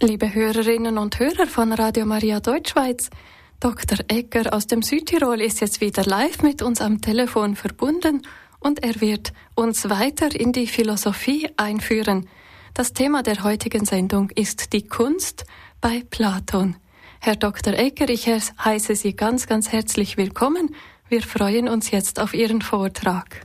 Liebe Hörerinnen und Hörer von Radio Maria Deutschschweiz, Dr. Egger aus dem Südtirol ist jetzt wieder live mit uns am Telefon verbunden und er wird uns weiter in die Philosophie einführen. Das Thema der heutigen Sendung ist die Kunst bei Platon. Herr Dr. Egger, ich heiße Sie ganz, ganz herzlich willkommen. Wir freuen uns jetzt auf Ihren Vortrag.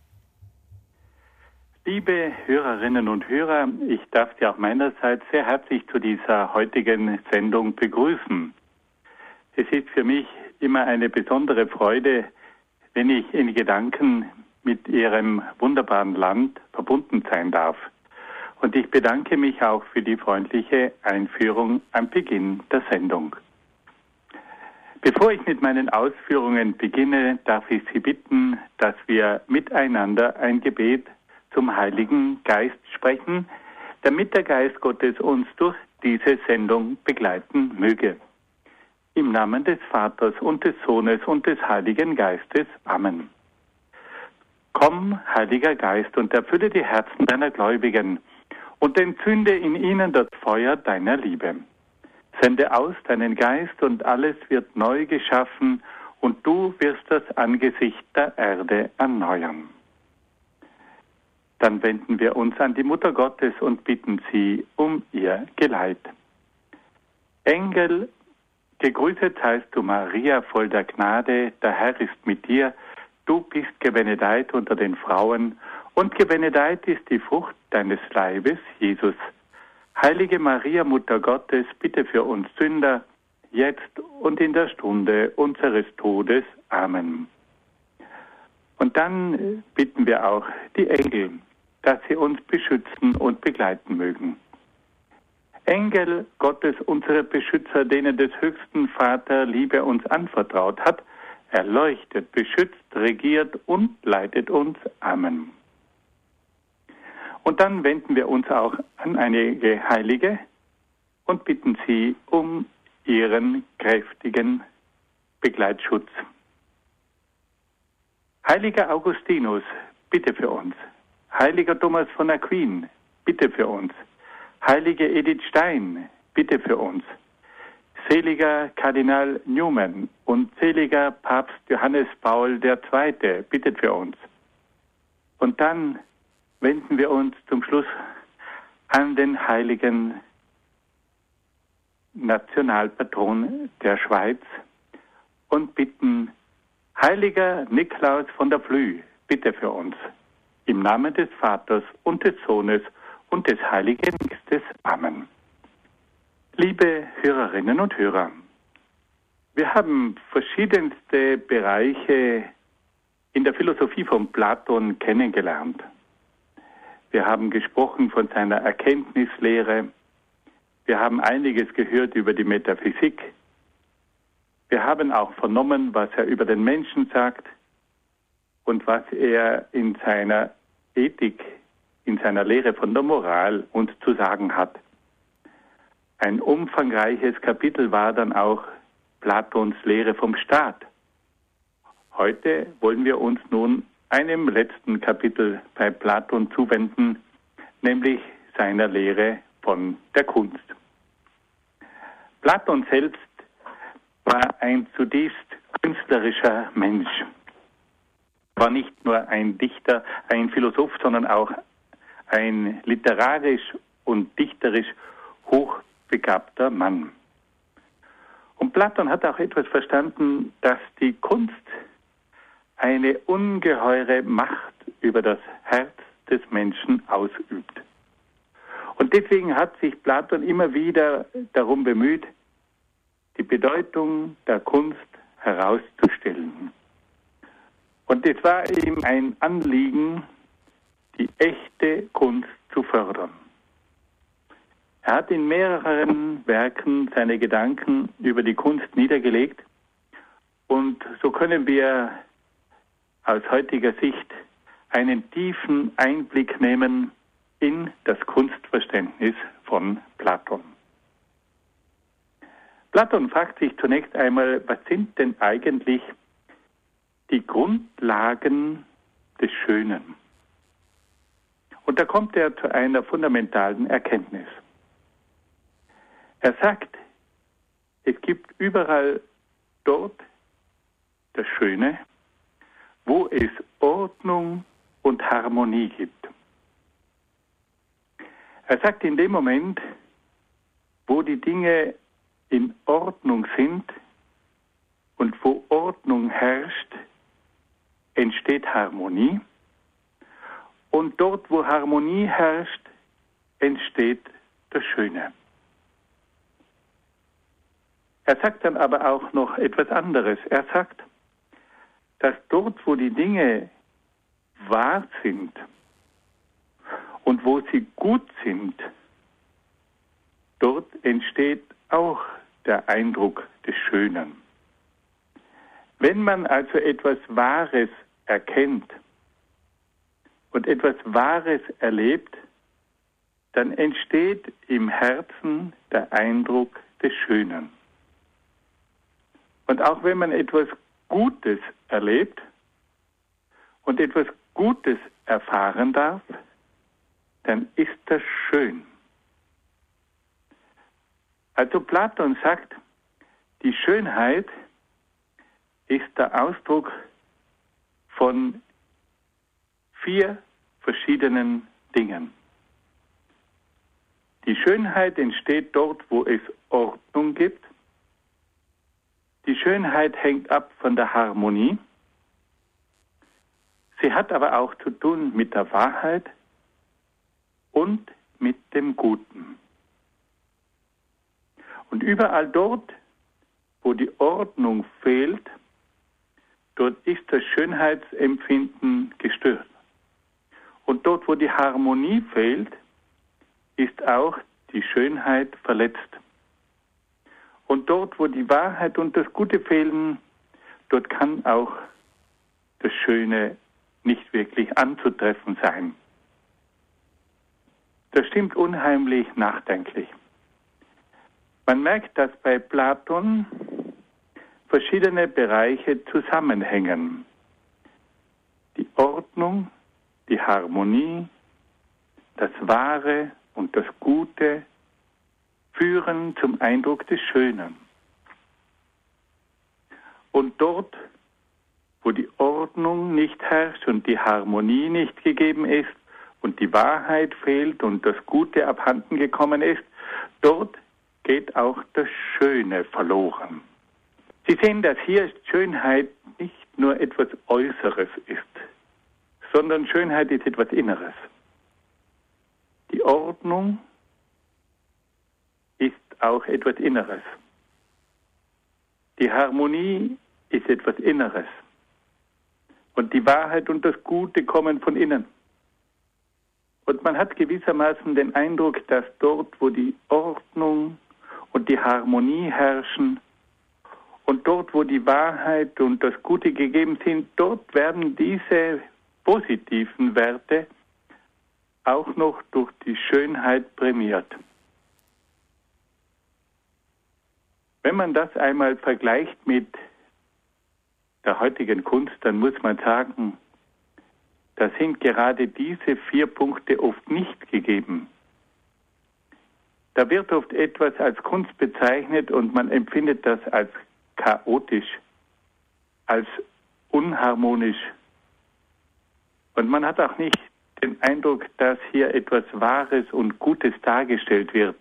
Liebe Hörerinnen und Hörer, ich darf Sie auch meinerseits sehr herzlich zu dieser heutigen Sendung begrüßen. Es ist für mich immer eine besondere Freude, wenn ich in Gedanken mit Ihrem wunderbaren Land verbunden sein darf. Und ich bedanke mich auch für die freundliche Einführung am Beginn der Sendung. Bevor ich mit meinen Ausführungen beginne, darf ich Sie bitten, dass wir miteinander ein Gebet zum Heiligen Geist sprechen, damit der Geist Gottes uns durch diese Sendung begleiten möge. Im Namen des Vaters und des Sohnes und des Heiligen Geistes. Amen. Komm, Heiliger Geist, und erfülle die Herzen deiner Gläubigen und entzünde in ihnen das Feuer deiner Liebe. Sende aus deinen Geist und alles wird neu geschaffen und du wirst das Angesicht der Erde erneuern. Dann wenden wir uns an die Mutter Gottes und bitten sie um ihr Geleit. Engel, gegrüßet seist du, Maria, voll der Gnade, der Herr ist mit dir. Du bist gebenedeit unter den Frauen und gebenedeit ist die Frucht deines Leibes, Jesus. Heilige Maria, Mutter Gottes, bitte für uns Sünder, jetzt und in der Stunde unseres Todes. Amen. Und dann bitten wir auch die Engel, dass sie uns beschützen und begleiten mögen. Engel Gottes, unsere Beschützer, denen des höchsten Vater Liebe uns anvertraut hat, erleuchtet, beschützt, regiert und leitet uns. Amen. Und dann wenden wir uns auch an einige Heilige und bitten sie um ihren kräftigen Begleitschutz. Heiliger Augustinus, bitte für uns. Heiliger Thomas von Aquin, bitte für uns. Heilige Edith Stein, bitte für uns. Seliger Kardinal Newman und seliger Papst Johannes Paul II, bittet für uns. Und dann wenden wir uns zum Schluss an den heiligen Nationalpatron der Schweiz und bitten, Heiliger Niklaus von der Flüe, bitte für uns. Im Namen des Vaters und des Sohnes und des Heiligen Geistes. Amen. Liebe Hörerinnen und Hörer, wir haben verschiedenste Bereiche in der Philosophie von Platon kennengelernt. Wir haben gesprochen von seiner Erkenntnislehre. Wir haben einiges gehört über die Metaphysik. Wir haben auch vernommen, was er über den Menschen sagt und was er in seiner Ethik, in seiner Lehre von der Moral uns zu sagen hat. Ein umfangreiches Kapitel war dann auch Platons Lehre vom Staat. Heute wollen wir uns nun einem letzten Kapitel bei Platon zuwenden, nämlich seiner Lehre von der Kunst. Platon selbst war ein zutiefst künstlerischer Mensch. Er war nicht nur ein Dichter, ein Philosoph, sondern auch ein literarisch und dichterisch hochbegabter Mann. Und Platon hat auch etwas verstanden, dass die Kunst eine ungeheure Macht über das Herz des Menschen ausübt. Und deswegen hat sich Platon immer wieder darum bemüht, die Bedeutung der Kunst herauszustellen. Und es war ihm ein Anliegen, die echte Kunst zu fördern. Er hat in mehreren Werken seine Gedanken über die Kunst niedergelegt und so können wir aus heutiger Sicht einen tiefen Einblick nehmen in das Kunstverständnis von Platon. Platon fragt sich zunächst einmal, was sind denn eigentlich die Grundlagen des Schönen? Und da kommt er zu einer fundamentalen Erkenntnis. Er sagt, es gibt überall dort das Schöne, wo es Ordnung und Harmonie gibt. Er sagt, in dem Moment, wo die Dinge in Ordnung sind und wo Ordnung herrscht, entsteht Harmonie. Und dort, wo Harmonie herrscht, entsteht das Schöne. Er sagt dann aber auch noch etwas anderes. Er sagt, dass dort, wo die Dinge wahr sind und wo sie gut sind, dort entsteht auch der Eindruck des Schönen. Wenn man also etwas Wahres erkennt und etwas Wahres erlebt, dann entsteht im Herzen der Eindruck des Schönen. Und auch wenn man etwas Gutes erlebt und etwas Gutes erfahren darf, dann ist das schön. Also Platon sagt, die Schönheit ist der Ausdruck von 4 verschiedenen Dingen. Die Schönheit entsteht dort, wo es Ordnung gibt. Die Schönheit hängt ab von der Harmonie. Sie hat aber auch zu tun mit der Wahrheit und mit dem Guten. Und überall dort, wo die Ordnung fehlt, dort ist das Schönheitsempfinden gestört. Und dort, wo die Harmonie fehlt, ist auch die Schönheit verletzt. Und dort, wo die Wahrheit und das Gute fehlen, dort kann auch das Schöne nicht wirklich anzutreffen sein. Das stimmt unheimlich nachdenklich. Man merkt, dass bei Platon verschiedene Bereiche zusammenhängen. Die Ordnung, die Harmonie, das Wahre und das Gute führen zum Eindruck des Schönen. Und dort, wo die Ordnung nicht herrscht und die Harmonie nicht gegeben ist und die Wahrheit fehlt und das Gute abhanden gekommen ist, dort geht auch das Schöne verloren. Sie sehen, dass hier Schönheit nicht nur etwas Äußeres ist, sondern Schönheit ist etwas Inneres. Die Ordnung ist auch etwas Inneres. Die Harmonie ist etwas Inneres. Und die Wahrheit und das Gute kommen von innen. Und man hat gewissermaßen den Eindruck, dass dort, wo die Ordnung und die Harmonie herrschen und dort, wo die Wahrheit und das Gute gegeben sind, dort werden diese positiven Werte auch noch durch die Schönheit prämiert. Wenn man das einmal vergleicht mit der heutigen Kunst, dann muss man sagen, da sind gerade diese 4 Punkte oft nicht gegeben. Da wird oft etwas als Kunst bezeichnet und man empfindet das als chaotisch, als unharmonisch. Und man hat auch nicht den Eindruck, dass hier etwas Wahres und Gutes dargestellt wird.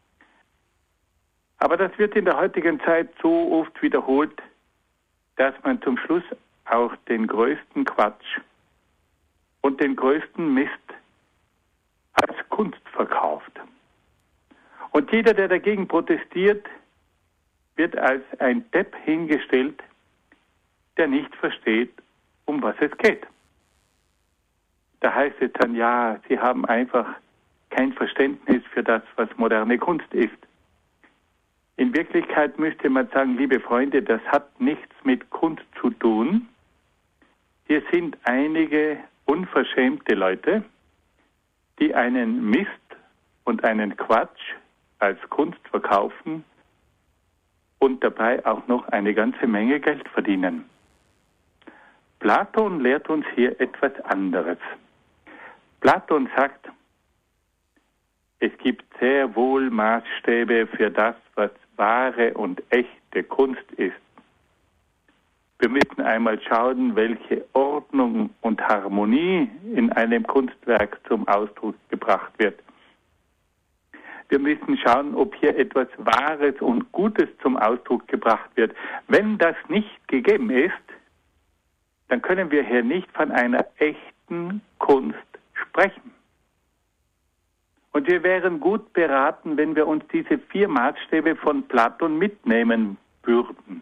Aber das wird in der heutigen Zeit so oft wiederholt, dass man zum Schluss auch den größten Quatsch und den größten Mist als Kunst verkauft. Und jeder, der dagegen protestiert, wird als ein Depp hingestellt, der nicht versteht, um was es geht. Da heißt es dann, ja, sie haben einfach kein Verständnis für das, was moderne Kunst ist. In Wirklichkeit müsste man sagen, liebe Freunde, das hat nichts mit Kunst zu tun. Hier sind einige unverschämte Leute, die einen Mist und einen Quatsch als Kunst verkaufen und dabei auch noch eine ganze Menge Geld verdienen. Platon lehrt uns hier etwas anderes. Platon sagt, Es gibt sehr wohl Maßstäbe für das, was wahre und echte Kunst ist. Wir müssen einmal schauen, welche Ordnung und Harmonie in einem Kunstwerk zum Ausdruck gebracht wird. Wir müssen schauen, ob hier etwas Wahres und Gutes zum Ausdruck gebracht wird. Wenn das nicht gegeben ist, dann können wir hier nicht von einer echten Kunst sprechen. Und wir wären gut beraten, wenn wir uns diese 4 Maßstäbe von Platon mitnehmen würden.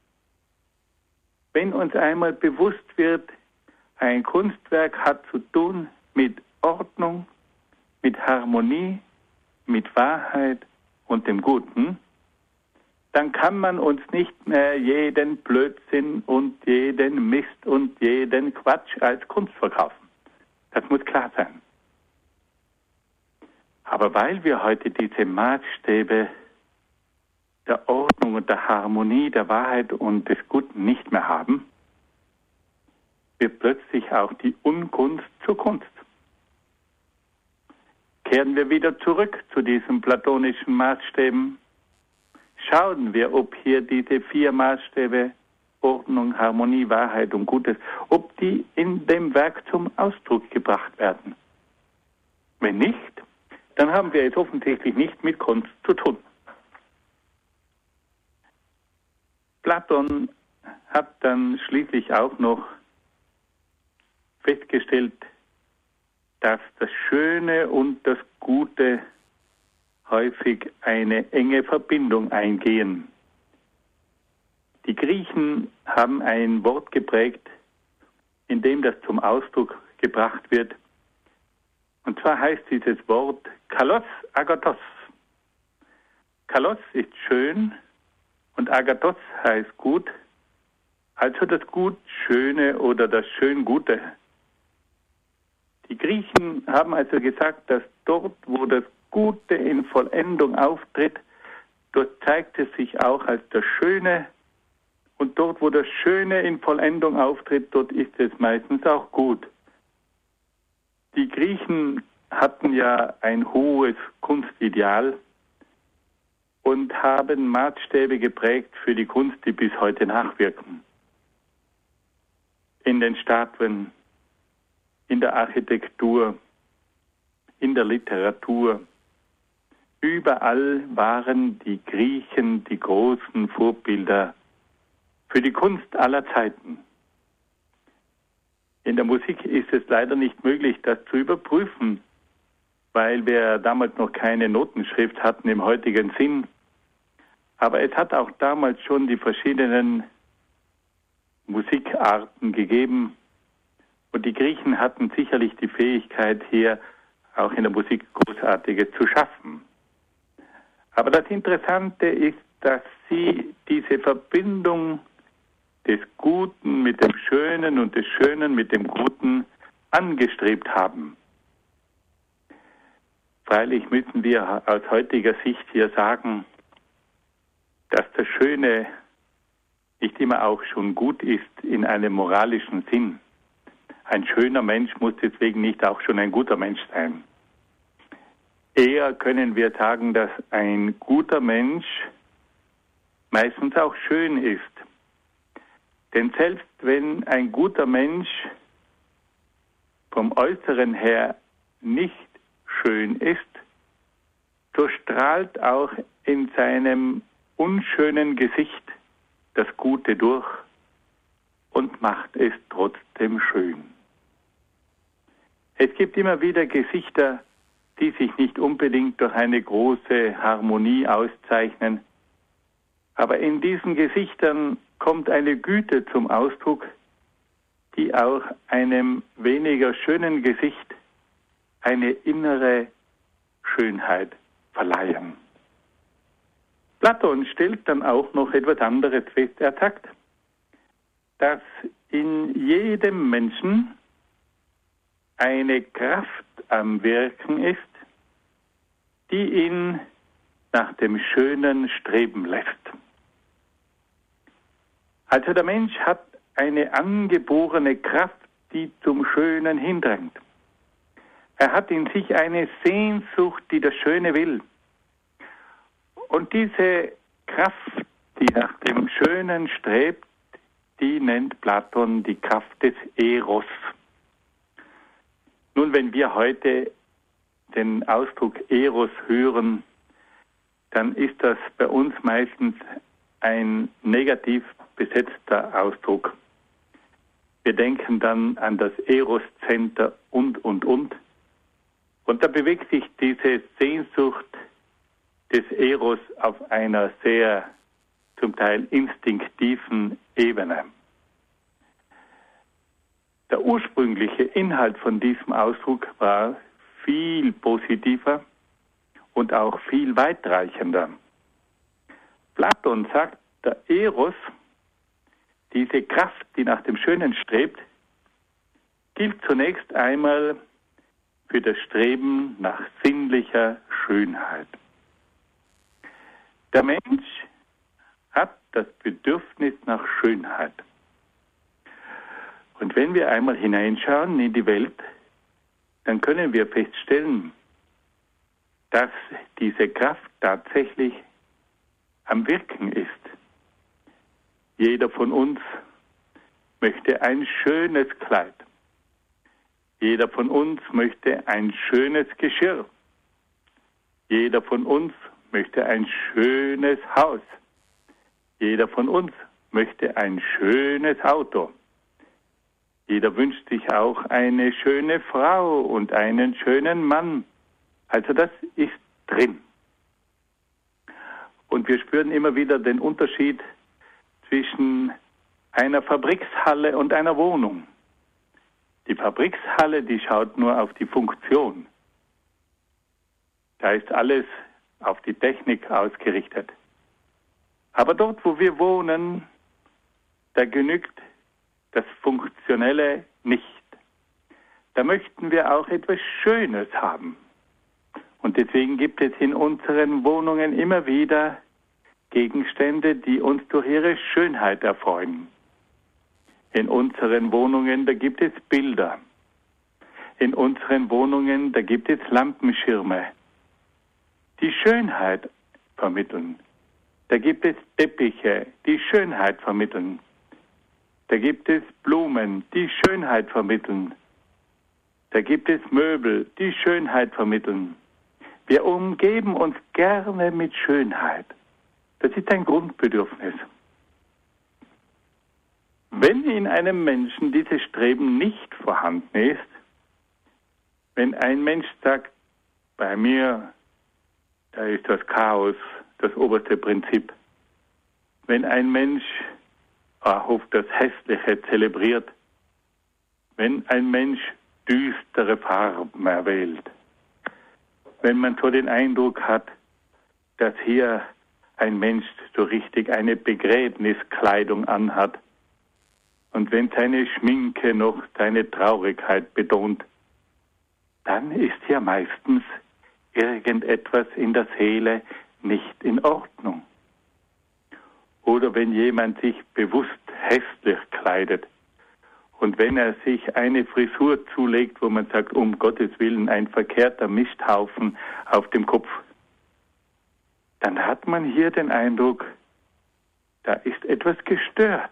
Wenn uns einmal bewusst wird, ein Kunstwerk hat zu tun mit Ordnung, mit Harmonie, mit Wahrheit und dem Guten, dann kann man uns nicht mehr jeden Blödsinn und jeden Mist und jeden Quatsch als Kunst verkaufen. Das muss klar sein. Aber weil wir heute diese Maßstäbe der Ordnung und der Harmonie, der Wahrheit und des Guten nicht mehr haben, wird plötzlich auch die Unkunst zur Kunst. Kehren wir wieder zurück zu diesen platonischen Maßstäben. Schauen wir, ob hier diese 4 Maßstäbe, Ordnung, Harmonie, Wahrheit und Gutes, ob die in dem Werk zum Ausdruck gebracht werden. Wenn nicht, dann haben wir es offensichtlich nicht mit Kunst zu tun. Platon hat dann schließlich auch noch festgestellt, dass das Schöne und das Gute häufig eine enge Verbindung eingehen. Die Griechen haben ein Wort geprägt, in dem das zum Ausdruck gebracht wird. Und zwar heißt dieses Wort Kalos Agathos. Kalos ist schön und Agathos heißt gut, also das Gut Schöne oder das Schön Gute. Die Griechen haben also gesagt, dass dort, wo das Gute in Vollendung auftritt, dort zeigt es sich auch als das Schöne. Und dort, wo das Schöne in Vollendung auftritt, dort ist es meistens auch gut. Die Griechen hatten ja ein hohes Kunstideal und haben Maßstäbe geprägt für die Kunst, die bis heute nachwirken. In den Statuen, in der Architektur, in der Literatur. Überall waren die Griechen die großen Vorbilder für die Kunst aller Zeiten. In der Musik ist es leider nicht möglich, das zu überprüfen, weil wir damals noch keine Notenschrift hatten im heutigen Sinn. Aber es hat auch damals schon die verschiedenen Musikarten gegeben. Und die Griechen hatten sicherlich die Fähigkeit, hier auch in der Musik Großartiges zu schaffen. Aber das Interessante ist, dass sie diese Verbindung des Guten mit dem Schönen und des Schönen mit dem Guten angestrebt haben. Freilich müssen wir aus heutiger Sicht hier sagen, dass das Schöne nicht immer auch schon gut ist in einem moralischen Sinn. Ein schöner Mensch muss deswegen nicht auch schon ein guter Mensch sein. Eher können wir sagen, dass ein guter Mensch meistens auch schön ist. Denn selbst wenn ein guter Mensch vom Äußeren her nicht schön ist, so strahlt auch in seinem unschönen Gesicht das Gute durch und macht es trotzdem schön. Es gibt immer wieder Gesichter, die sich nicht unbedingt durch eine große Harmonie auszeichnen, aber in diesen Gesichtern kommt eine Güte zum Ausdruck, die auch einem weniger schönen Gesicht eine innere Schönheit verleihen. Platon stellt dann auch noch etwas anderes fest. Er sagt, dass in jedem Menschen eine Kraft am Wirken ist, die ihn nach dem Schönen streben lässt. Also der Mensch hat eine angeborene Kraft, die zum Schönen hindrängt. Er hat in sich eine Sehnsucht, die das Schöne will. Und diese Kraft, die nach dem Schönen strebt, die nennt Platon die Kraft des Eros. Nun, wenn wir heute den Ausdruck Eros hören, dann ist das bei uns meistens ein negativ besetzter Ausdruck. Wir denken dann an das Eros-Center und. Und da bewegt sich diese Sehnsucht des Eros auf einer sehr zum Teil instinktiven Ebene. Der ursprüngliche Inhalt von diesem Ausdruck war viel positiver und auch viel weitreichender. Platon sagt, der Eros, diese Kraft, die nach dem Schönen strebt, gilt zunächst einmal für das Streben nach sinnlicher Schönheit. Der Mensch hat das Bedürfnis nach Schönheit. Und wenn wir einmal hineinschauen in die Welt, dann können wir feststellen, dass diese Kraft tatsächlich am Wirken ist. Jeder von uns möchte ein schönes Kleid. Jeder von uns möchte ein schönes Geschirr. Jeder von uns möchte ein schönes Haus. Jeder von uns möchte ein schönes Auto. Jeder wünscht sich auch eine schöne Frau und einen schönen Mann. Also das ist drin. Und wir spüren immer wieder den Unterschied zwischen einer Fabrikshalle und einer Wohnung. Die Fabrikshalle, die schaut nur auf die Funktion. Da ist alles auf die Technik ausgerichtet. Aber dort, wo wir wohnen, da genügt das Funktionelle nicht. Da möchten wir auch etwas Schönes haben. Und deswegen gibt es in unseren Wohnungen immer wieder Gegenstände, die uns durch ihre Schönheit erfreuen. In unseren Wohnungen, da gibt es Bilder. In unseren Wohnungen, da gibt es Lampenschirme, die Schönheit vermitteln. Da gibt es Teppiche, die Schönheit vermitteln. Da gibt es Blumen, die Schönheit vermitteln. Da gibt es Möbel, die Schönheit vermitteln. Wir umgeben uns gerne mit Schönheit. Das ist ein Grundbedürfnis. Wenn in einem Menschen dieses Streben nicht vorhanden ist, wenn ein Mensch sagt, bei mir, da ist das Chaos das oberste Prinzip. Wenn ein Mensch auf das Hässliche zelebriert, wenn ein Mensch düstere Farben erwählt, wenn man so den Eindruck hat, dass hier ein Mensch so richtig eine Begräbniskleidung anhat und wenn seine Schminke noch seine Traurigkeit betont, dann ist hier meistens irgendetwas in der Seele nicht in Ordnung. Oder wenn jemand sich bewusst hässlich kleidet und wenn er sich eine Frisur zulegt, wo man sagt, um Gottes Willen, ein verkehrter Misthaufen auf dem Kopf, dann hat man hier den Eindruck, da ist etwas gestört.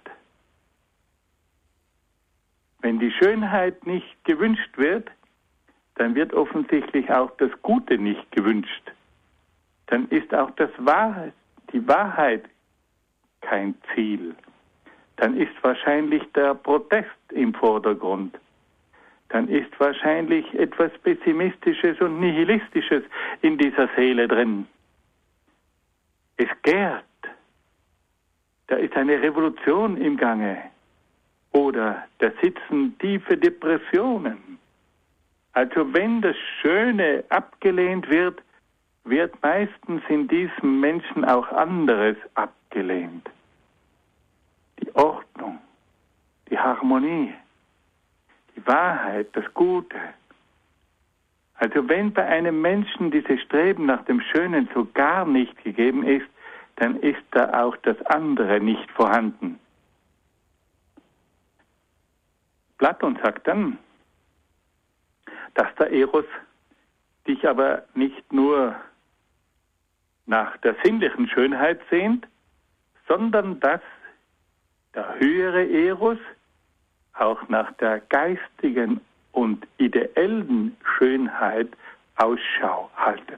Wenn die Schönheit nicht gewünscht wird, dann wird offensichtlich auch das Gute nicht gewünscht. Dann ist auch die Wahrheit kein Ziel. Dann ist wahrscheinlich der Protest im Vordergrund. Dann ist wahrscheinlich etwas Pessimistisches und Nihilistisches in dieser Seele drin. Es gärt. Da ist eine Revolution im Gange. Oder da sitzen tiefe Depressionen. Also wenn das Schöne abgelehnt wird, wird meistens in diesem Menschen auch anderes abgelehnt. Die Ordnung, die Harmonie, die Wahrheit, das Gute. Also wenn bei einem Menschen dieses Streben nach dem Schönen so gar nicht gegeben ist, dann ist da auch das andere nicht vorhanden. Platon sagt dann, dass der Eros sich aber nicht nur nach der sinnlichen Schönheit sehnt, sondern dass der höhere Eros auch nach der geistigen und ideellen Schönheit Ausschau haltet.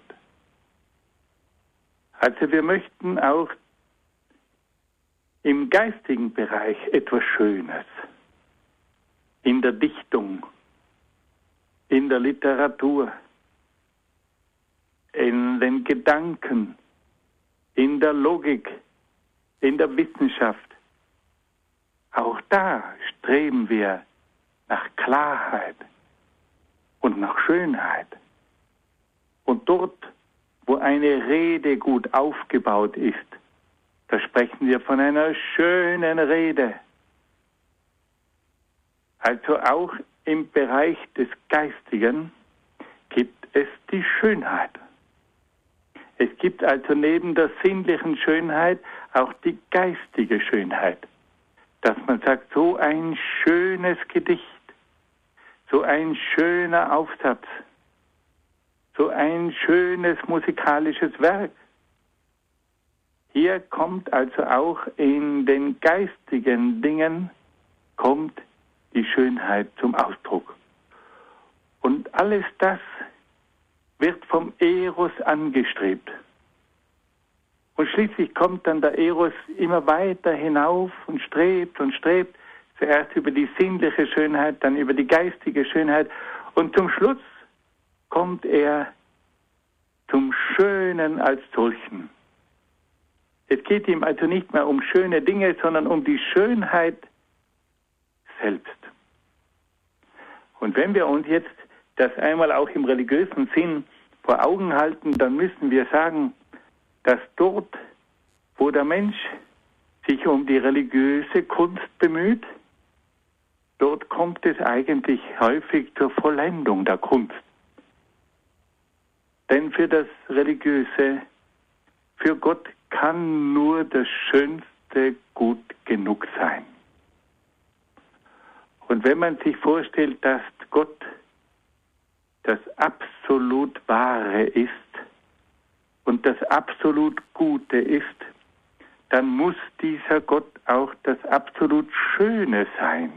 Also wir möchten auch im geistigen Bereich etwas Schönes, in der Dichtung, in der Literatur, in den Gedanken, in der Logik, in der Wissenschaft. Auch da streben wir nach Klarheit und nach Schönheit. Und dort, wo eine Rede gut aufgebaut ist, da sprechen wir von einer schönen Rede. Also auch im Bereich des Geistigen gibt es die Schönheit. Es gibt also neben der sinnlichen Schönheit auch die geistige Schönheit. Dass man sagt, so ein schönes Gedicht, so ein schöner Aufsatz, so ein schönes musikalisches Werk. Hier kommt also auch in den geistigen Dingen kommt die Schönheit zum Ausdruck. Und alles das wird vom Eros angestrebt. Und schließlich kommt dann der Eros immer weiter hinauf und strebt, zuerst über die sinnliche Schönheit, dann über die geistige Schönheit und zum Schluss kommt er zum Schönen als solchen. Es geht ihm also nicht mehr um schöne Dinge, sondern um die Schönheit selbst. Und wenn wir uns jetzt das einmal auch im religiösen Sinn vor Augen halten, dann müssen wir sagen, dass dort, wo der Mensch sich um die religiöse Kunst bemüht, dort kommt es eigentlich häufig zur Vollendung der Kunst. Denn für das Religiöse, für Gott kann nur das Schönste gut genug sein. Und wenn man sich vorstellt, dass Gott das absolut Wahre ist und das absolut Gute ist, dann muss dieser Gott auch das absolut Schöne sein.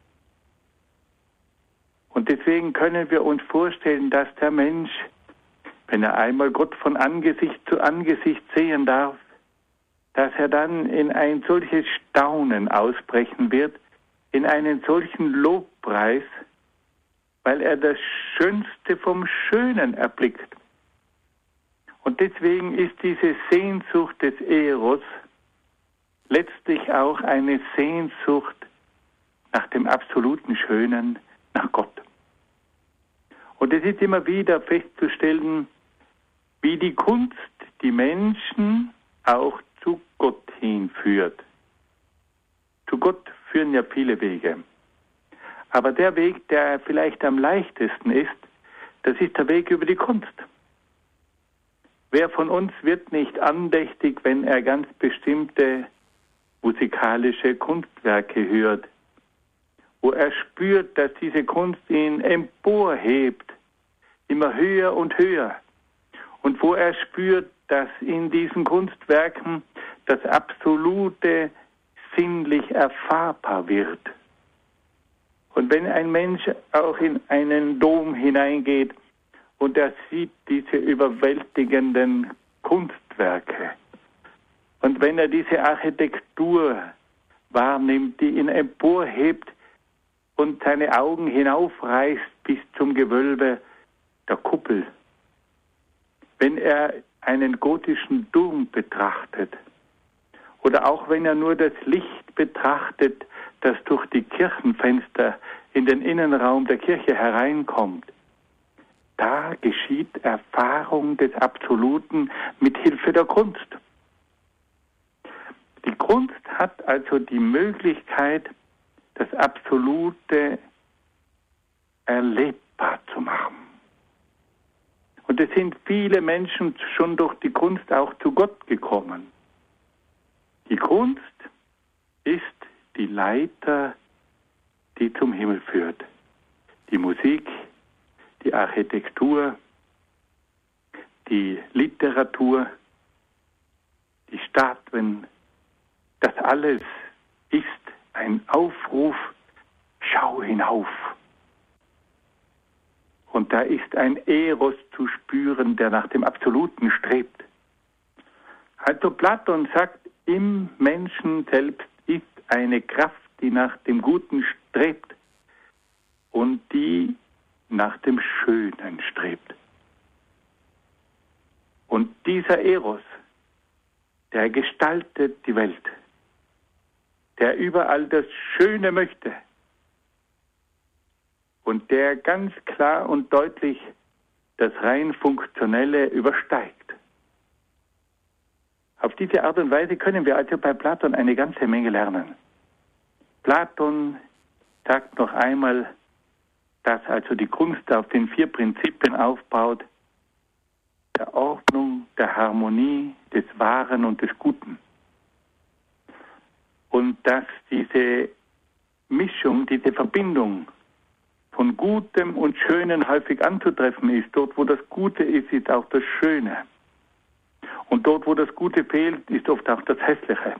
Und deswegen können wir uns vorstellen, dass der Mensch, wenn er einmal Gott von Angesicht zu Angesicht sehen darf, dass er dann in ein solches Staunen ausbrechen wird, in einen solchen Lobpreis, weil er das Schönste vom Schönen erblickt. Und deswegen ist diese Sehnsucht des Eros letztlich auch eine Sehnsucht nach dem absoluten Schönen, nach Gott. Und es ist immer wieder festzustellen, wie die Kunst die Menschen auch zu Gott hinführt. Zu Gott führen ja viele Wege. Aber der Weg, der vielleicht am leichtesten ist, das ist der Weg über die Kunst. Wer von uns wird nicht andächtig, wenn er ganz bestimmte musikalische Kunstwerke hört, wo er spürt, dass diese Kunst ihn emporhebt, immer höher und höher, und wo er spürt, dass in diesen Kunstwerken das Absolute sinnlich erfahrbar wird. Und wenn ein Mensch auch in einen Dom hineingeht und er sieht diese überwältigenden Kunstwerke, und wenn er diese Architektur wahrnimmt, die ihn emporhebt und seine Augen hinaufreißt bis zum Gewölbe der Kuppel, wenn er einen gotischen Dom betrachtet oder auch wenn er nur das Licht betrachtet, das durch die Kirchenfenster in den Innenraum der Kirche hereinkommt, da geschieht Erfahrung des Absoluten mit Hilfe der Kunst. Die Kunst hat also die Möglichkeit, das Absolute erlebbar zu machen. Und es sind viele Menschen schon durch die Kunst auch zu Gott gekommen. Die Kunst ist die Leiter, die zum Himmel führt. Die Musik die Architektur, die Literatur, die Statuen, das alles ist ein Aufruf, schau hinauf. Und da ist ein Eros zu spüren, der nach dem Absoluten strebt. Also Platon sagt, im Menschen selbst ist eine Kraft, die nach dem Guten strebt und die nach dem Schönen strebt. Und dieser Eros, der gestaltet die Welt, der überall das Schöne möchte und der ganz klar und deutlich das rein Funktionelle übersteigt. Auf diese Art und Weise können wir also bei Platon eine ganze Menge lernen. Platon sagt noch einmal, dass also die Kunst auf den 4 Prinzipien aufbaut, der Ordnung, der Harmonie, des Wahren und des Guten. Und dass diese Mischung, diese Verbindung von Gutem und Schönen häufig anzutreffen ist. Dort, wo das Gute ist, ist auch das Schöne. Und dort, wo das Gute fehlt, ist oft auch das Hässliche.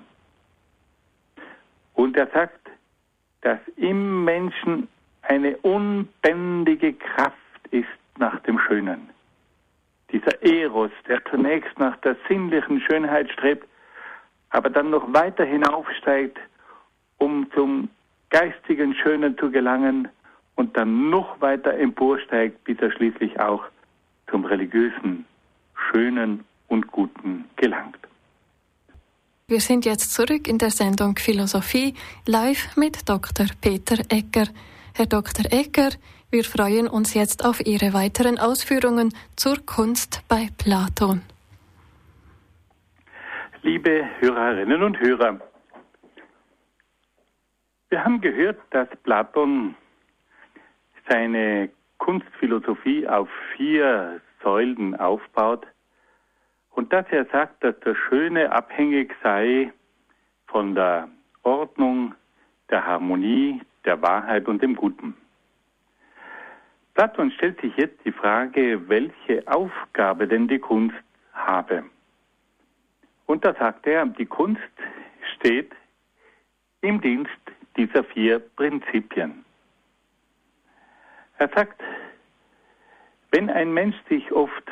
Und er sagt, dass im Menschen eine unbändige Kraft ist nach dem Schönen. Dieser Eros, der zunächst nach der sinnlichen Schönheit strebt, aber dann noch weiter hinaufsteigt, um zum geistigen Schönen zu gelangen und dann noch weiter emporsteigt, bis er schließlich auch zum religiösen, Schönen und Guten gelangt. Wir sind jetzt zurück in der Sendung Philosophie live mit Dr. Peter Egger. Herr Dr. Egger, wir freuen uns jetzt auf Ihre weiteren Ausführungen zur Kunst bei Platon. Liebe Hörerinnen und Hörer, wir haben gehört, dass Platon seine Kunstphilosophie auf 4 Säulen aufbaut und dass er sagt, dass das Schöne abhängig sei von der Ordnung, der Harmonie, der Wahrheit und dem Guten. Platon stellt sich jetzt die Frage, welche Aufgabe denn die Kunst habe. Und da sagt er, die Kunst steht im Dienst dieser 4 Prinzipien. Er sagt, wenn ein Mensch sich oft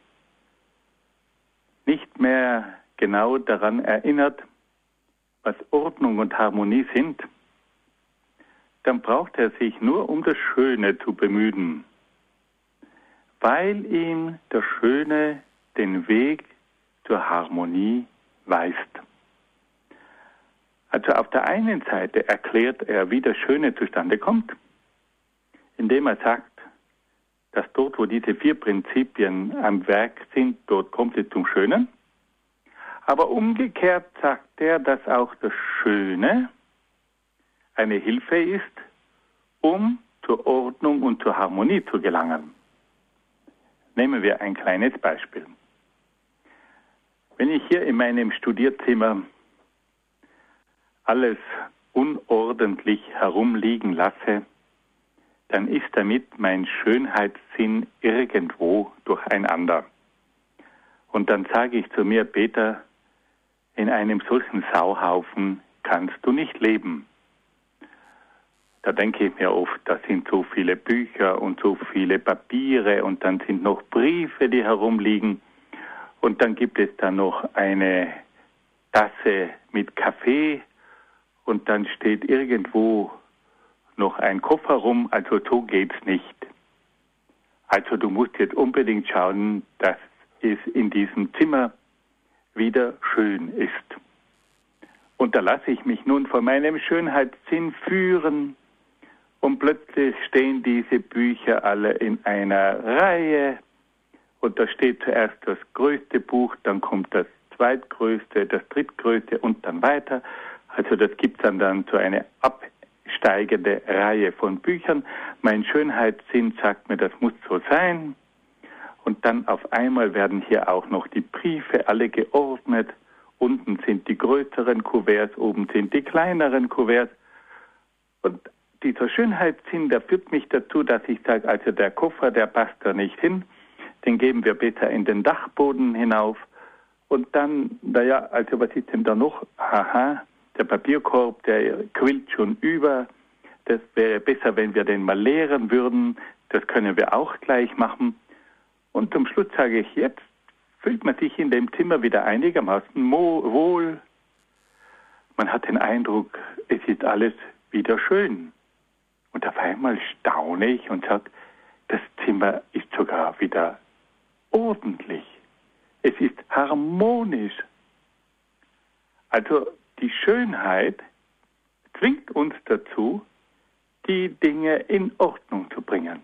nicht mehr genau daran erinnert, was Ordnung und Harmonie sind, dann braucht er sich nur um das Schöne zu bemühen, weil ihm das Schöne den Weg zur Harmonie weist. Also auf der einen Seite erklärt er, wie das Schöne zustande kommt, indem er sagt, dass dort, wo diese 4 Prinzipien am Werk sind, dort kommt es zum Schönen. Aber umgekehrt sagt er, dass auch das Schöne eine Hilfe ist, um zur Ordnung und zur Harmonie zu gelangen. Nehmen wir ein kleines Beispiel. Wenn ich hier in meinem Studierzimmer alles unordentlich herumliegen lasse, dann ist damit mein Schönheitssinn irgendwo durcheinander. Und dann sage ich zu mir, Peter, in einem solchen Sauhaufen kannst du nicht leben. Da denke ich mir oft, da sind so viele Bücher und so viele Papiere und dann sind noch Briefe, die herumliegen. Und dann gibt es da noch eine Tasse mit Kaffee und dann steht irgendwo noch ein Koffer rum, also so geht's nicht. Also du musst jetzt unbedingt schauen, dass es in diesem Zimmer wieder schön ist. Und da lasse ich mich nun von meinem Schönheitssinn führen und plötzlich stehen diese Bücher alle in einer Reihe und da steht zuerst das größte Buch, dann kommt das zweitgrößte, das drittgrößte und dann weiter. Also das gibt dann zu einer absteigende Reihe von Büchern. Mein Schönheitssinn sagt mir, das muss so sein. Und dann auf einmal werden hier auch noch die Briefe alle geordnet. Unten sind die größeren Kuverts, oben sind die kleineren Kuverts. Und dieser Schönheitssinn, der führt mich dazu, dass ich sage, also der Koffer, der passt da nicht hin, den geben wir besser in den Dachboden hinauf. Und dann, naja, also was ist denn da noch? Aha, der Papierkorb, der quillt schon über. Das wäre besser, wenn wir den mal leeren würden. Das können wir auch gleich machen. Und zum Schluss sage ich, jetzt fühlt man sich in dem Zimmer wieder einigermaßen wohl. Man hat den Eindruck, es ist alles wieder schön. Und auf einmal staune ich und sage, das Zimmer ist sogar wieder ordentlich. Es ist harmonisch. Also die Schönheit zwingt uns dazu, die Dinge in Ordnung zu bringen.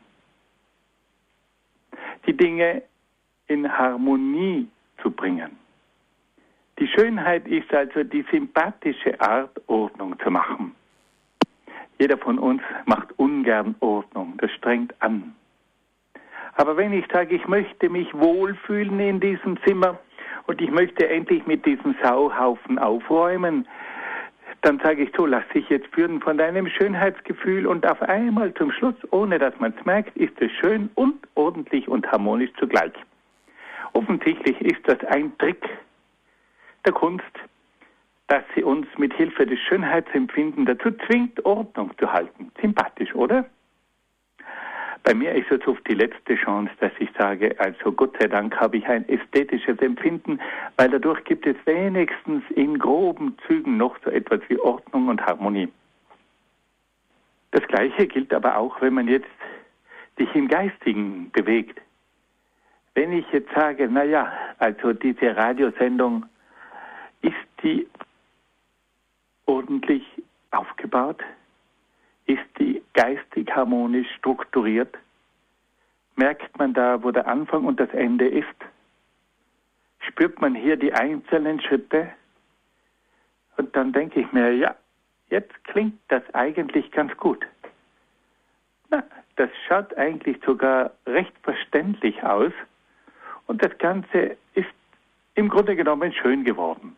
Die Dinge in Harmonie zu bringen. Die Schönheit ist also die sympathische Art, Ordnung zu machen. Jeder von uns macht ungern Ordnung, das strengt an. Aber wenn ich sage, ich möchte mich wohlfühlen in diesem Zimmer und ich möchte endlich mit diesem Sauhaufen aufräumen, dann sage ich so, lass dich jetzt führen von deinem Schönheitsgefühl und auf einmal zum Schluss, ohne dass man es merkt, ist es schön und ordentlich und harmonisch zugleich. Offensichtlich ist das ein Trick der Kunst, dass sie uns mit Hilfe des Schönheitsempfindens dazu zwingt, Ordnung zu halten. Sympathisch, oder? Bei mir ist es oft die letzte Chance, dass ich sage, also Gott sei Dank habe ich ein ästhetisches Empfinden, weil dadurch gibt es wenigstens in groben Zügen noch so etwas wie Ordnung und Harmonie. Das Gleiche gilt aber auch, wenn man jetzt sich im Geistigen bewegt. Wenn ich jetzt sage, naja, also diese Radiosendung, ist die ordentlich aufgebaut? Ist die geistig harmonisch strukturiert? Merkt man da, wo der Anfang und das Ende ist? Spürt man hier die einzelnen Schritte? Und dann denke ich mir, ja, jetzt klingt das eigentlich ganz gut. Na, das schaut eigentlich sogar recht verständlich aus. Und das Ganze ist im Grunde genommen schön geworden.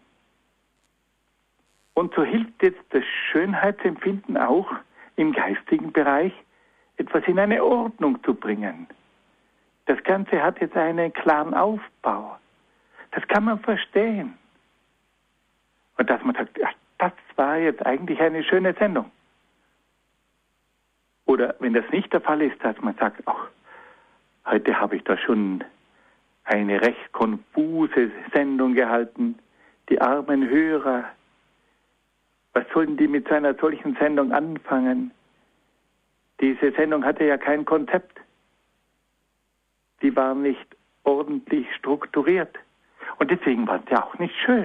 Und so hilft jetzt das Schönheitsempfinden auch, im geistigen Bereich etwas in eine Ordnung zu bringen. Das Ganze hat jetzt einen klaren Aufbau. Das kann man verstehen. Und dass man sagt, ach, das war jetzt eigentlich eine schöne Sendung. Oder wenn das nicht der Fall ist, dass man sagt, ach, heute habe ich da schon eine recht konfuse Sendung gehalten. Die armen Hörer, was sollten die mit einer solchen Sendung anfangen? Diese Sendung hatte ja kein Konzept. Die war nicht ordentlich strukturiert. Und deswegen war sie auch nicht schön.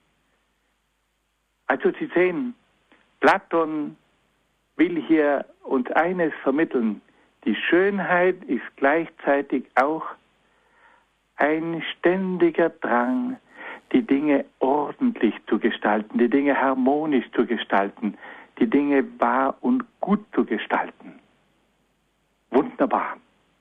Also Sie sehen, Platon will hier uns eines vermitteln. Die Schönheit ist gleichzeitig auch ein ständiger Drang, die Dinge ordentlich zu gestalten, die Dinge harmonisch zu gestalten, die Dinge wahr und gut zu gestalten. Wunderbar.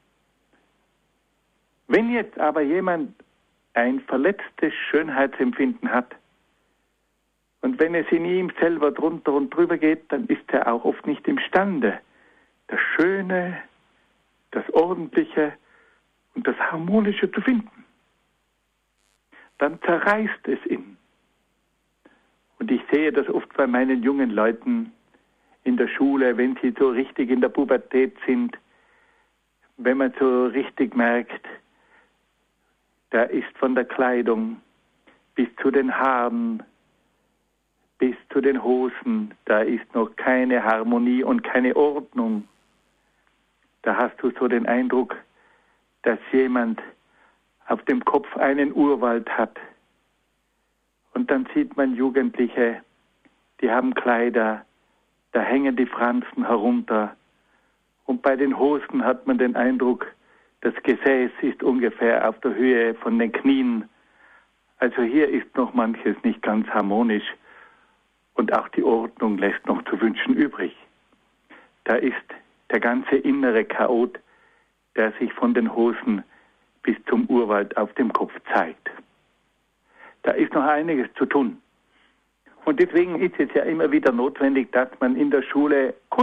Wenn jetzt aber jemand ein verletztes Schönheitsempfinden hat und wenn es in ihm selber drunter und drüber geht, dann ist er auch oft nicht imstande, das Schöne, das Ordentliche und das Harmonische zu finden. Dann zerreißt es ihn. Und ich sehe das oft bei meinen jungen Leuten in der Schule, wenn sie so richtig in der Pubertät sind, wenn man so richtig merkt, da ist von der Kleidung bis zu den Haaren, bis zu den Hosen, da ist noch keine Harmonie und keine Ordnung. Da hast du so den Eindruck, dass jemand auf dem Kopf einen Urwald hat. Und dann sieht man Jugendliche, die haben Kleider, da hängen die Fransen herunter. Und bei den Hosen hat man den Eindruck, das Gesäß ist ungefähr auf der Höhe von den Knien. Also hier ist noch manches nicht ganz harmonisch. Und auch die Ordnung lässt noch zu wünschen übrig. Da ist der ganze innere Chaot, der sich von den Hosen bis zum Urwald auf dem Kopf zeigt. Da ist noch einiges zu tun. Und deswegen ist es ja immer wieder notwendig, dass man in der Schule Kunst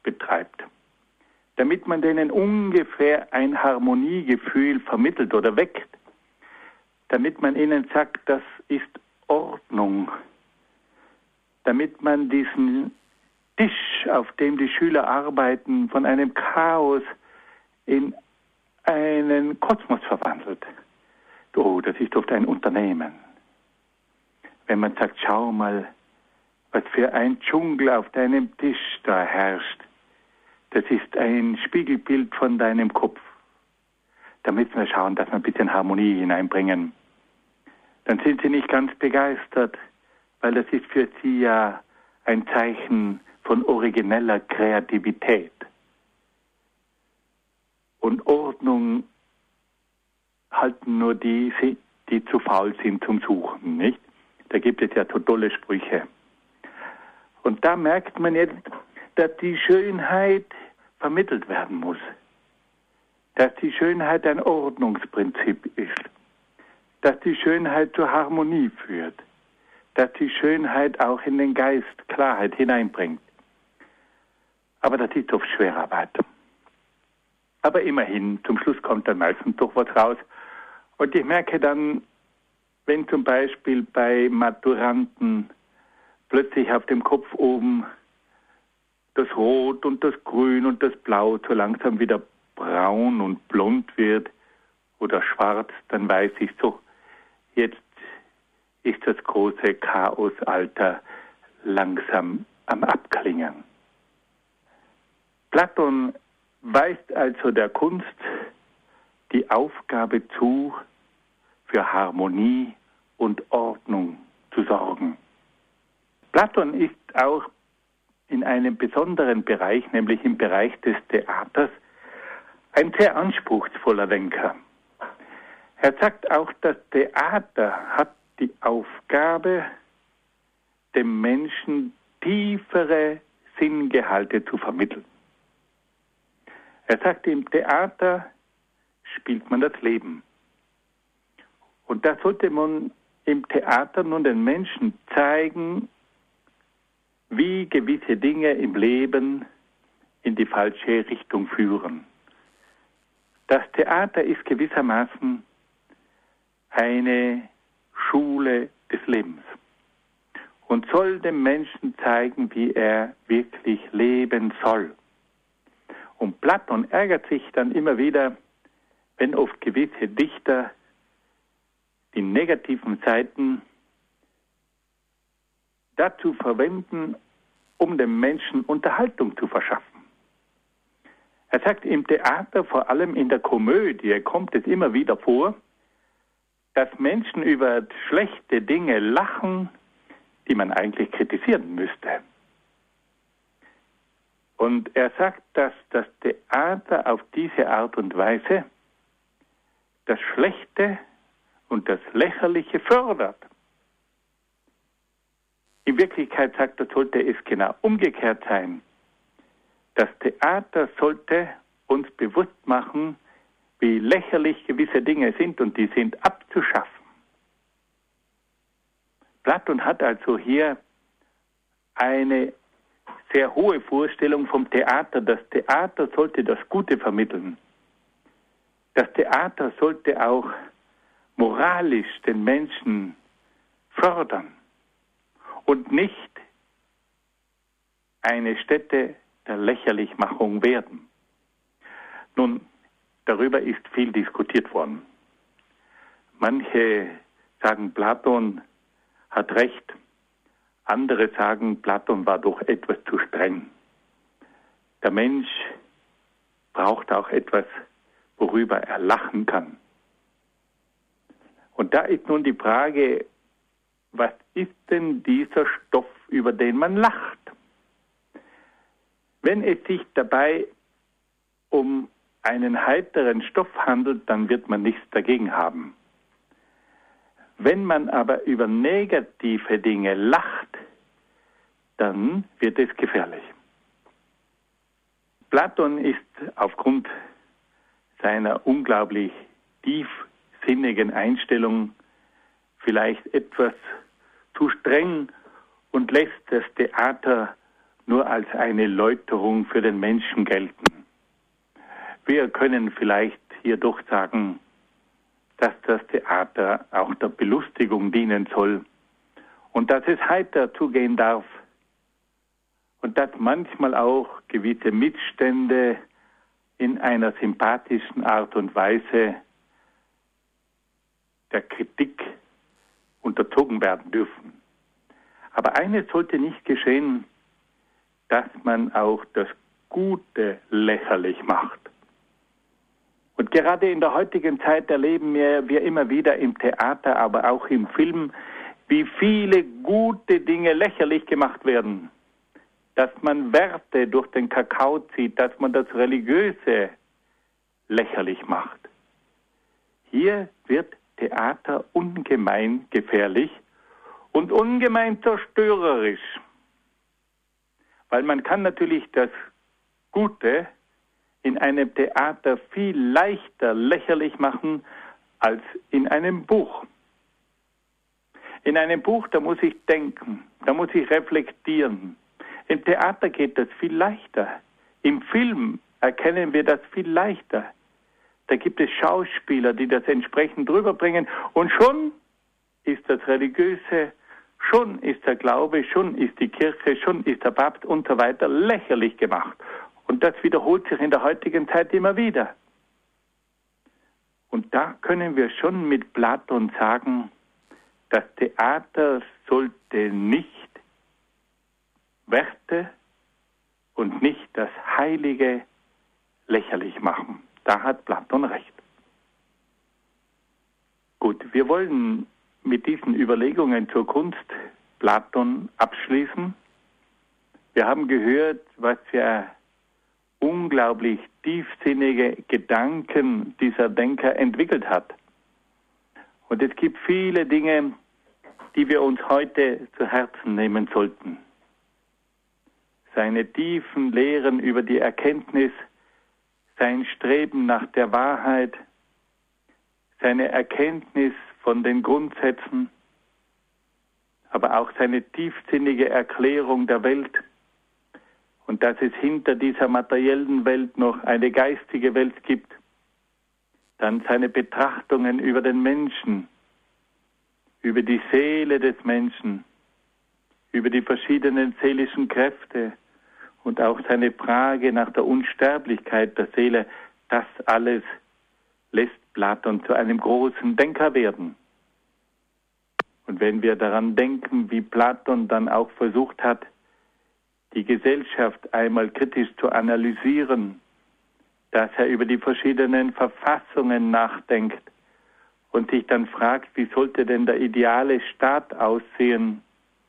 betreibt, damit man denen ungefähr ein Harmoniegefühl vermittelt oder weckt, damit man ihnen sagt, das ist Ordnung, damit man diesen Tisch, auf dem die Schüler arbeiten, von einem Chaos in einen Kosmos verwandelt. Oh, das ist oft ein Unternehmen. Wenn man sagt, schau mal, was für ein Dschungel auf deinem Tisch da herrscht. Das ist ein Spiegelbild von deinem Kopf. Da müssen wir schauen, dass wir ein bisschen Harmonie hineinbringen. Dann sind sie nicht ganz begeistert, weil das ist für sie ja ein Zeichen von origineller Kreativität. Und Ordnung halten nur die zu faul sind zum Suchen, nicht? Da gibt es ja so tolle Sprüche. Und da merkt man jetzt, dass die Schönheit vermittelt werden muss. Dass die Schönheit ein Ordnungsprinzip ist. Dass die Schönheit zur Harmonie führt. Dass die Schönheit auch in den Geist Klarheit hineinbringt. Aber das ist oft Schwerarbeit. Aber immerhin, zum Schluss kommt dann meistens doch was raus. Und ich merke dann, wenn zum Beispiel bei Maturanten plötzlich auf dem Kopf oben das Rot und das Grün und das Blau so langsam wieder braun und blond wird oder schwarz, dann weiß ich so, jetzt ist das große Chaosalter langsam am Abklingen. Platon weist also der Kunst die Aufgabe zu, für Harmonie und Ordnung zu sorgen. Platon ist auch in einem besonderen Bereich, nämlich im Bereich des Theaters, ein sehr anspruchsvoller Denker. Er sagt auch, das Theater hat die Aufgabe, dem Menschen tiefere Sinngehalte zu vermitteln. Er sagt, im Theater spielt man das Leben. Und da sollte man im Theater nun den Menschen zeigen, wie gewisse Dinge im Leben in die falsche Richtung führen. Das Theater ist gewissermaßen eine Schule des Lebens und soll dem Menschen zeigen, wie er wirklich leben soll. Und Platon ärgert sich dann immer wieder, wenn oft gewisse Dichter die negativen Seiten dazu verwenden, um dem Menschen Unterhaltung zu verschaffen. Er sagt, im Theater, vor allem in der Komödie, kommt es immer wieder vor, dass Menschen über schlechte Dinge lachen, die man eigentlich kritisieren müsste. Und er sagt, dass das Theater auf diese Art und Weise das Schlechte und das Lächerliche fördert. In Wirklichkeit sagt er, sollte es genau umgekehrt sein. Das Theater sollte uns bewusst machen, wie lächerlich gewisse Dinge sind und die sind abzuschaffen. Platon hat also hier eine sehr hohe Vorstellung vom Theater. Das Theater sollte das Gute vermitteln. Das Theater sollte auch moralisch den Menschen fördern und nicht eine Stätte der Lächerlichmachung werden. Nun, darüber ist viel diskutiert worden. Manche sagen, Platon hat recht. Andere sagen, Platon war doch etwas zu streng. Der Mensch braucht auch etwas, worüber er lachen kann. Und da ist nun die Frage, was ist denn dieser Stoff, über den man lacht? Wenn es sich dabei um einen heiteren Stoff handelt, dann wird man nichts dagegen haben. Wenn man aber über negative Dinge lacht, dann wird es gefährlich. Platon ist aufgrund seiner unglaublich tiefsinnigen Einstellung vielleicht etwas zu streng und lässt das Theater nur als eine Läuterung für den Menschen gelten. Wir können vielleicht hier doch sagen, dass das Theater auch der Belustigung dienen soll und dass es heiter zugehen darf und dass manchmal auch gewisse Missstände in einer sympathischen Art und Weise der Kritik unterzogen werden dürfen. Aber eines sollte nicht geschehen, dass man auch das Gute lächerlich macht. Und gerade in der heutigen Zeit erleben wir immer wieder im Theater, aber auch im Film, wie viele gute Dinge lächerlich gemacht werden. Dass man Werte durch den Kakao zieht, dass man das Religiöse lächerlich macht. Hier wird Theater ungemein gefährlich und ungemein zerstörerisch. Weil man kann natürlich das Gute in einem Theater viel leichter lächerlich machen als in einem Buch. In einem Buch, da muss ich denken, da muss ich reflektieren. Im Theater geht das viel leichter. Im Film erkennen wir das viel leichter. Da gibt es Schauspieler, die das entsprechend rüberbringen. Und schon ist das Religiöse, schon ist der Glaube, schon ist die Kirche, schon ist der Papst und so weiter lächerlich gemacht. Und das wiederholt sich in der heutigen Zeit immer wieder. Und da können wir schon mit Platon sagen, das Theater sollte nicht Werte und nicht das Heilige lächerlich machen. Da hat Platon recht. Gut, wir wollen mit diesen Überlegungen zur Kunst Platon abschließen. Wir haben gehört, was für unglaublich tiefsinnige Gedanken dieser Denker entwickelt hat. Und es gibt viele Dinge, die wir uns heute zu Herzen nehmen sollten. Seine tiefen Lehren über die Erkenntnis, sein Streben nach der Wahrheit, seine Erkenntnis von den Grundsätzen, aber auch seine tiefsinnige Erklärung der Welt und dass es hinter dieser materiellen Welt noch eine geistige Welt gibt. Dann seine Betrachtungen über den Menschen, über die Seele des Menschen, über die verschiedenen seelischen Kräfte und auch seine Frage nach der Unsterblichkeit der Seele, das alles lässt Platon zu einem großen Denker werden. Und wenn wir daran denken, wie Platon dann auch versucht hat, die Gesellschaft einmal kritisch zu analysieren, dass er über die verschiedenen Verfassungen nachdenkt und sich dann fragt, wie sollte denn der ideale Staat aussehen,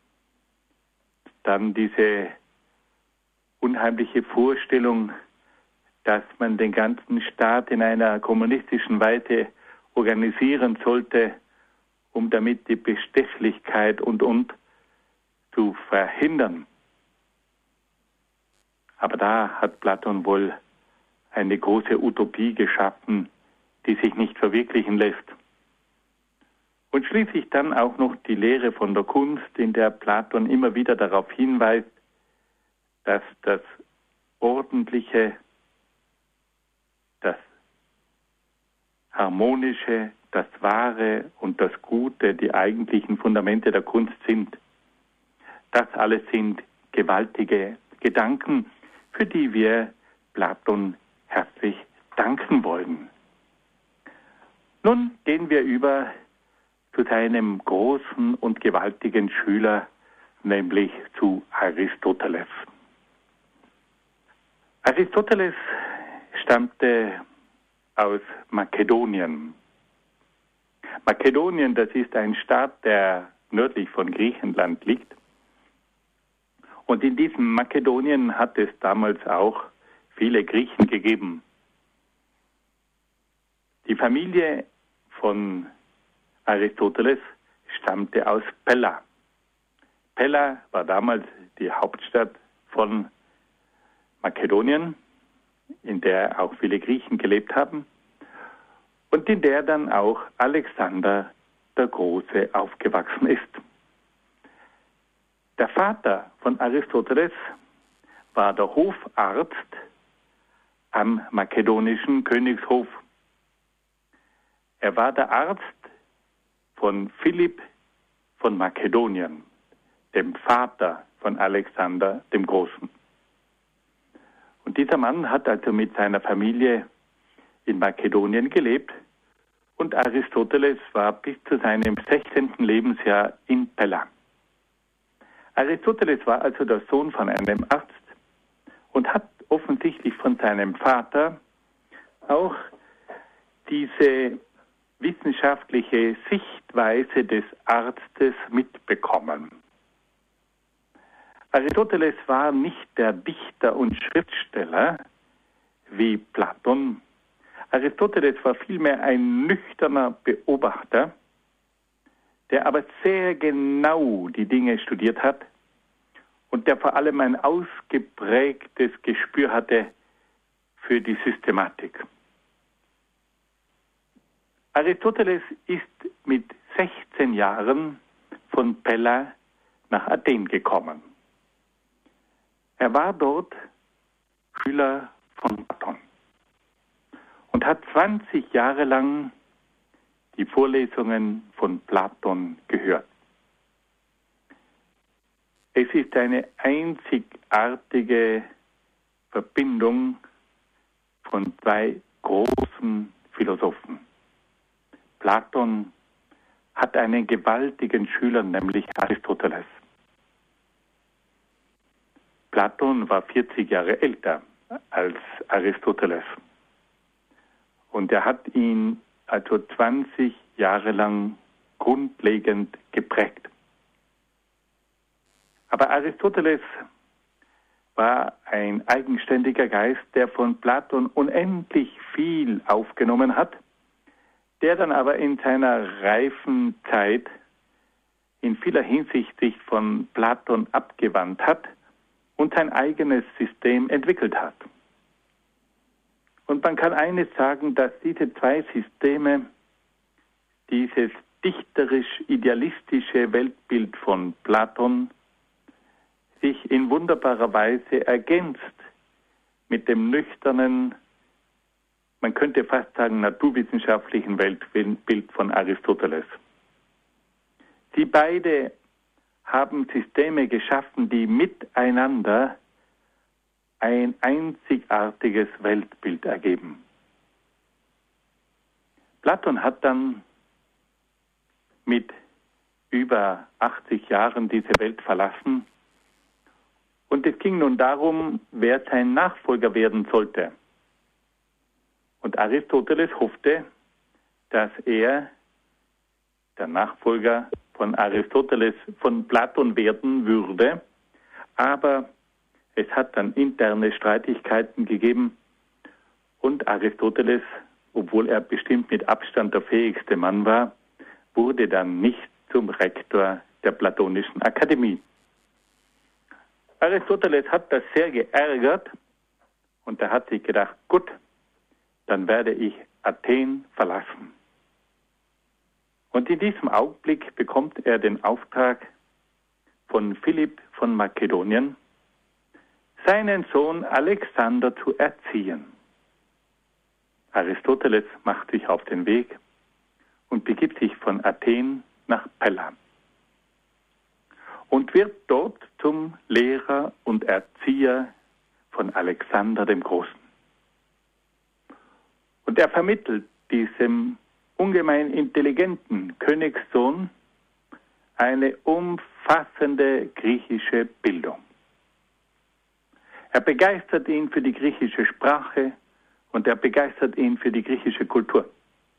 dann diese unheimliche Vorstellung, dass man den ganzen Staat in einer kommunistischen Weise organisieren sollte, um damit die Bestechlichkeit und zu verhindern. Aber da hat Platon wohl eine große Utopie geschaffen, die sich nicht verwirklichen lässt. Und schließlich dann auch noch die Lehre von der Kunst, in der Platon immer wieder darauf hinweist, dass das Ordentliche, das Harmonische, das Wahre und das Gute die eigentlichen Fundamente der Kunst sind. Das alles sind gewaltige Gedanken, für die wir Platon herzlich danken wollen. Nun gehen wir über zu seinem großen und gewaltigen Schüler, nämlich zu Aristoteles. Aristoteles stammte aus Makedonien. Makedonien, das ist ein Staat, der nördlich von Griechenland liegt. Und in diesem Makedonien hat es damals auch viele Griechen gegeben. Die Familie von Aristoteles stammte aus Pella. Pella war damals die Hauptstadt von Makedonien, in der auch viele Griechen gelebt haben und in der dann auch Alexander der Große aufgewachsen ist. Der Vater von Aristoteles war der Hofarzt am makedonischen Königshof. Er war der Arzt von Philipp von Makedonien, dem Vater von Alexander dem Großen. Und dieser Mann hat also mit seiner Familie in Makedonien gelebt und Aristoteles war bis zu seinem 16. Lebensjahr in Pella. Aristoteles war also der Sohn von einem Arzt und hat offensichtlich von seinem Vater auch diese wissenschaftliche Sichtweise des Arztes mitbekommen. Aristoteles war nicht der Dichter und Schriftsteller wie Platon. Aristoteles war vielmehr ein nüchterner Beobachter, der aber sehr genau die Dinge studiert hat und der vor allem ein ausgeprägtes Gespür hatte für die Systematik. Aristoteles ist mit 16 Jahren von Pella nach Athen gekommen. Er war dort Schüler von Platon und hat 20 Jahre lang die Vorlesungen von Platon gehört. Es ist eine einzigartige Verbindung von zwei großen Philosophen. Platon hat einen gewaltigen Schüler, nämlich Aristoteles. Platon war 40 Jahre älter als Aristoteles. Und er hat ihn also 20 Jahre lang grundlegend geprägt. Aber Aristoteles war ein eigenständiger Geist, der von Platon unendlich viel aufgenommen hat, der dann aber in seiner reifen Zeit in vieler Hinsicht sich von Platon abgewandt hat und sein eigenes System entwickelt hat. Und man kann eines sagen, dass diese zwei Systeme, dieses dichterisch-idealistische Weltbild von Platon, sich in wunderbarer Weise ergänzt mit dem nüchternen, man könnte fast sagen, naturwissenschaftlichen Weltbild von Aristoteles. Sie beide haben Systeme geschaffen, die miteinander ein einzigartiges Weltbild ergeben. Platon hat dann mit über 80 Jahren diese Welt verlassen und es ging nun darum, wer sein Nachfolger werden sollte. Und Aristoteles hoffte, dass er der Nachfolger von Aristoteles, von Platon werden würde, aber es hat dann interne Streitigkeiten gegeben und Aristoteles, obwohl er bestimmt mit Abstand der fähigste Mann war, wurde dann nicht zum Rektor der Platonischen Akademie. Aristoteles hat das sehr geärgert und er hat sich gedacht, gut, dann werde ich Athen verlassen. Und in diesem Augenblick bekommt er den Auftrag von Philipp von Makedonien, seinen Sohn Alexander zu erziehen. Aristoteles macht sich auf den Weg und begibt sich von Athen nach Pella und wird dort zum Lehrer und Erzieher von Alexander dem Großen. Und er vermittelt diesem ungemein intelligenten Königssohn eine umfassende griechische Bildung. Er begeistert ihn für die griechische Sprache und er begeistert ihn für die griechische Kultur.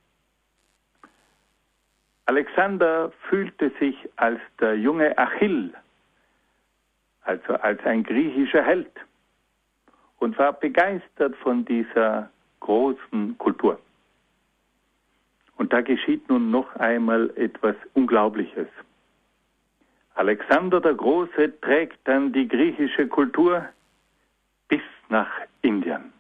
Alexander fühlte sich als der junge Achill, also als ein griechischer Held, und war begeistert von dieser großen Kultur. Und da geschieht nun noch einmal etwas Unglaubliches. Alexander der Große trägt dann die griechische Kultur bis nach Indien.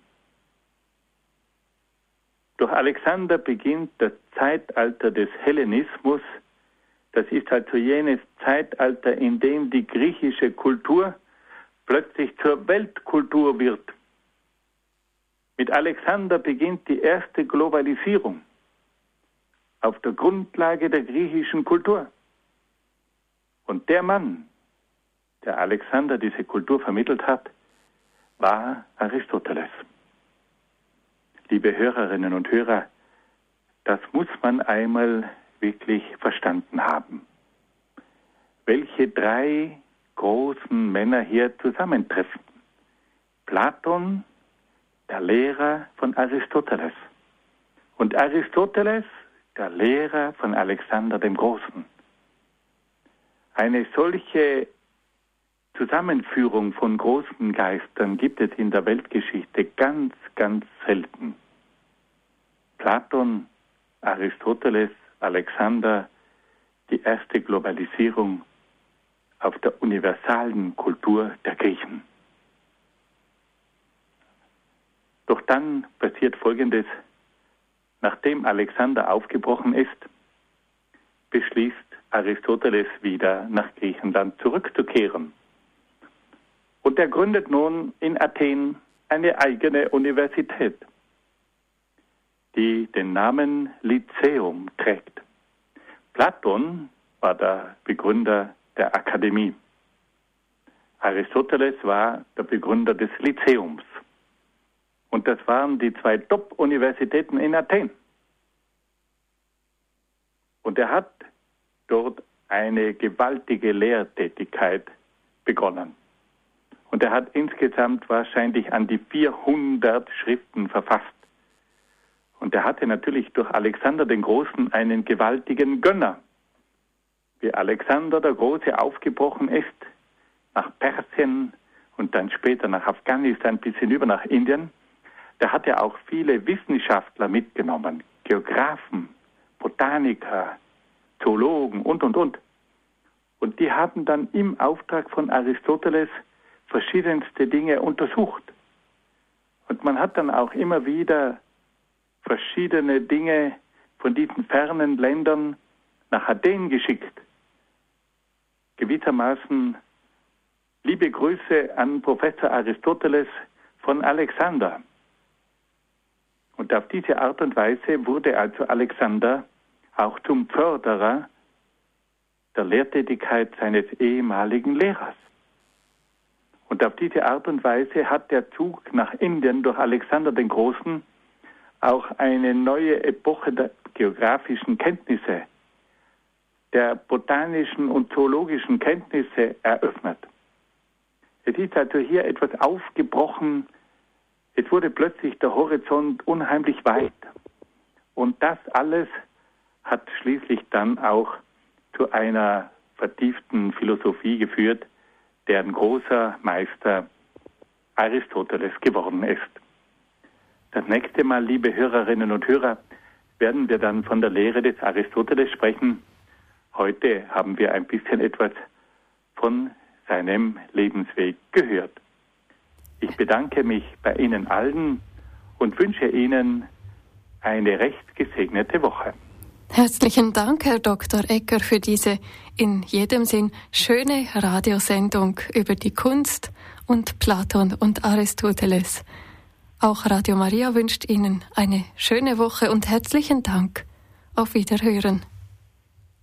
Durch Alexander beginnt das Zeitalter des Hellenismus. Das ist also jenes Zeitalter, in dem die griechische Kultur plötzlich zur Weltkultur wird. Mit Alexander beginnt die erste Globalisierung auf der Grundlage der griechischen Kultur. Und der Mann, der Alexander diese Kultur vermittelt hat, war Aristoteles. Liebe Hörerinnen und Hörer, das muss man einmal wirklich verstanden haben. Welche drei großen Männer hier zusammentreffen. Platon, der Lehrer von Aristoteles. Und Aristoteles, der Lehrer von Alexander dem Großen. Eine solche Zusammenführung von großen Geistern gibt es in der Weltgeschichte ganz, ganz selten. Platon, Aristoteles, Alexander, die erste Globalisierung auf der universalen Kultur der Griechen. Doch dann passiert Folgendes. Nachdem Alexander aufgebrochen ist, beschließt Aristoteles wieder nach Griechenland zurückzukehren. Und er gründet nun in Athen eine eigene Universität, die den Namen Lyzeum trägt. Platon war der Begründer der Akademie. Aristoteles war der Begründer des Lyzeums. Und das waren die zwei Top-Universitäten in Athen. Und er hat dort eine gewaltige Lehrtätigkeit begonnen. Und er hat insgesamt wahrscheinlich an die 400 Schriften verfasst. Und er hatte natürlich durch Alexander den Großen einen gewaltigen Gönner. Wie Alexander der Große aufgebrochen ist nach Persien und dann später nach Afghanistan bis hinüber nach Indien, da hat er auch viele Wissenschaftler mitgenommen, Geographen, Botaniker, Zoologen und. Und die haben dann im Auftrag von Aristoteles verschiedenste Dinge untersucht. Und man hat dann auch immer wieder verschiedene Dinge von diesen fernen Ländern nach Athen geschickt. Gewissermaßen liebe Grüße an Professor Aristoteles von Alexander. Und auf diese Art und Weise wurde also Alexander auch zum Förderer der Lehrtätigkeit seines ehemaligen Lehrers. Und auf diese Art und Weise hat der Zug nach Indien durch Alexander den Großen auch eine neue Epoche der geografischen Kenntnisse, der botanischen und zoologischen Kenntnisse eröffnet. Es ist also hier etwas aufgebrochen. Es wurde plötzlich der Horizont unheimlich weit. Und das alles hat schließlich dann auch zu einer vertieften Philosophie geführt, deren großer Meister Aristoteles geworden ist. Das nächste Mal, liebe Hörerinnen und Hörer, werden wir dann von der Lehre des Aristoteles sprechen. Heute haben wir ein bisschen etwas von seinem Lebensweg gehört. Ich bedanke mich bei Ihnen allen und wünsche Ihnen eine recht gesegnete Woche. Herzlichen Dank, Herr Dr. Egger, für diese in jedem Sinn schöne Radiosendung über die Kunst und Platon und Aristoteles. Auch Radio Maria wünscht Ihnen eine schöne Woche und herzlichen Dank. Auf Wiederhören.